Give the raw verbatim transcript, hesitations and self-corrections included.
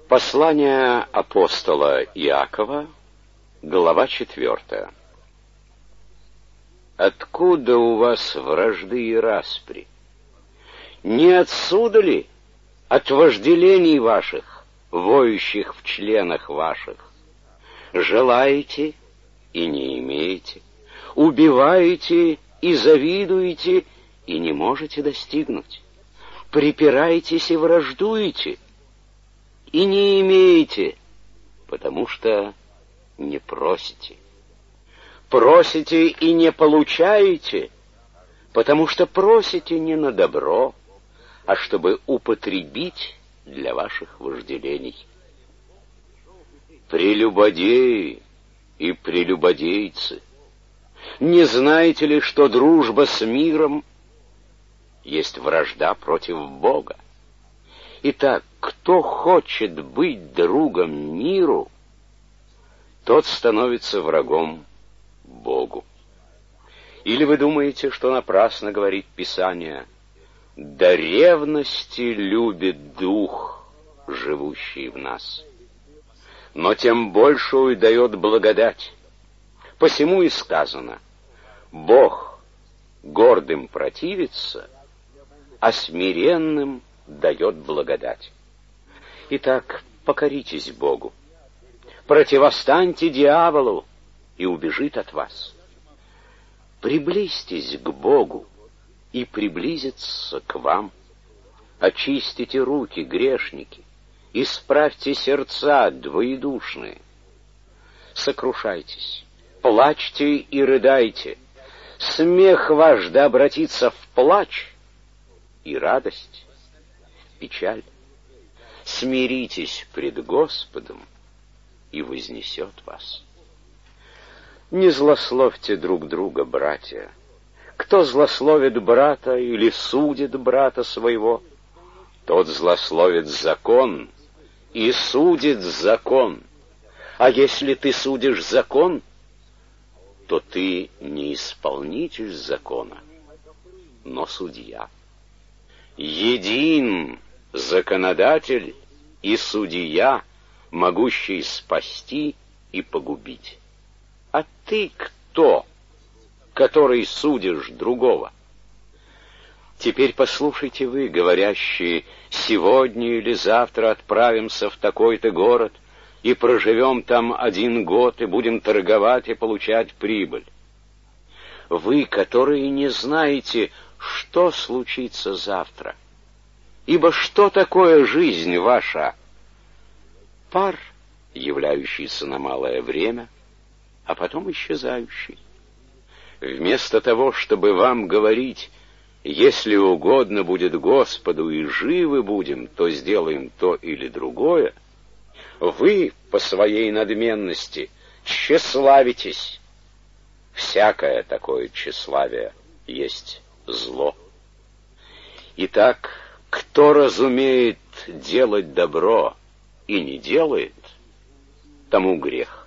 Послание апостола Иакова, глава четвертая. Откуда у вас вражды и распри? Не отсюда ли от вожделений ваших, воющих в членах ваших? Желаете и не имеете, убиваете и завидуете и не можете достигнуть, припираетесь и враждуете и не имеете, потому что не просите. Просите и не получаете, потому что просите не на добро, а чтобы употребить для ваших вожделений. Прелюбодеи и прелюбодейцы, не знаете ли, что дружба с миром есть вражда против Бога? Итак, кто хочет быть другом миру, тот становится врагом Богу. Или вы думаете, что напрасно говорит Писание: «До ревности любит Дух, живущий в нас». Но тем большую дает благодать. Посему и сказано: Бог гордым противится, а смиренным дает благодать. Итак, покоритесь Богу, противостаньте дьяволу, и убежит от вас. Приблизьтесь к Богу, и приблизится к вам. Очистите руки, грешники, исправьте сердца, двоедушные. Сокрушайтесь, плачьте и рыдайте. Смех ваш да обратится в плач, и радость в печаль. Смиритесь пред Господом, и вознесет вас. Не злословьте друг друга, братья. Кто злословит брата или судит брата своего, тот злословит закон и судит закон. А если ты судишь закон, то ты не исполнитель закона, но судья. Един законодатель и судья, могущий спасти и погубить. А ты кто, который судишь другого? Теперь послушайте вы, говорящие: сегодня или завтра отправимся в такой-то город и проживем там один год и будем торговать и получать прибыль. Вы, которые не знаете, что случится завтра. Ибо что такое жизнь ваша? Пар, являющийся на малое время, а потом исчезающий. Вместо того, чтобы вам говорить: если угодно будет Господу и живы будем, то сделаем то или другое, вы по своей надменности тщеславитесь. Всякое такое тщеславие есть зло. Итак, кто разумеет делать добро и не делает, тому грех.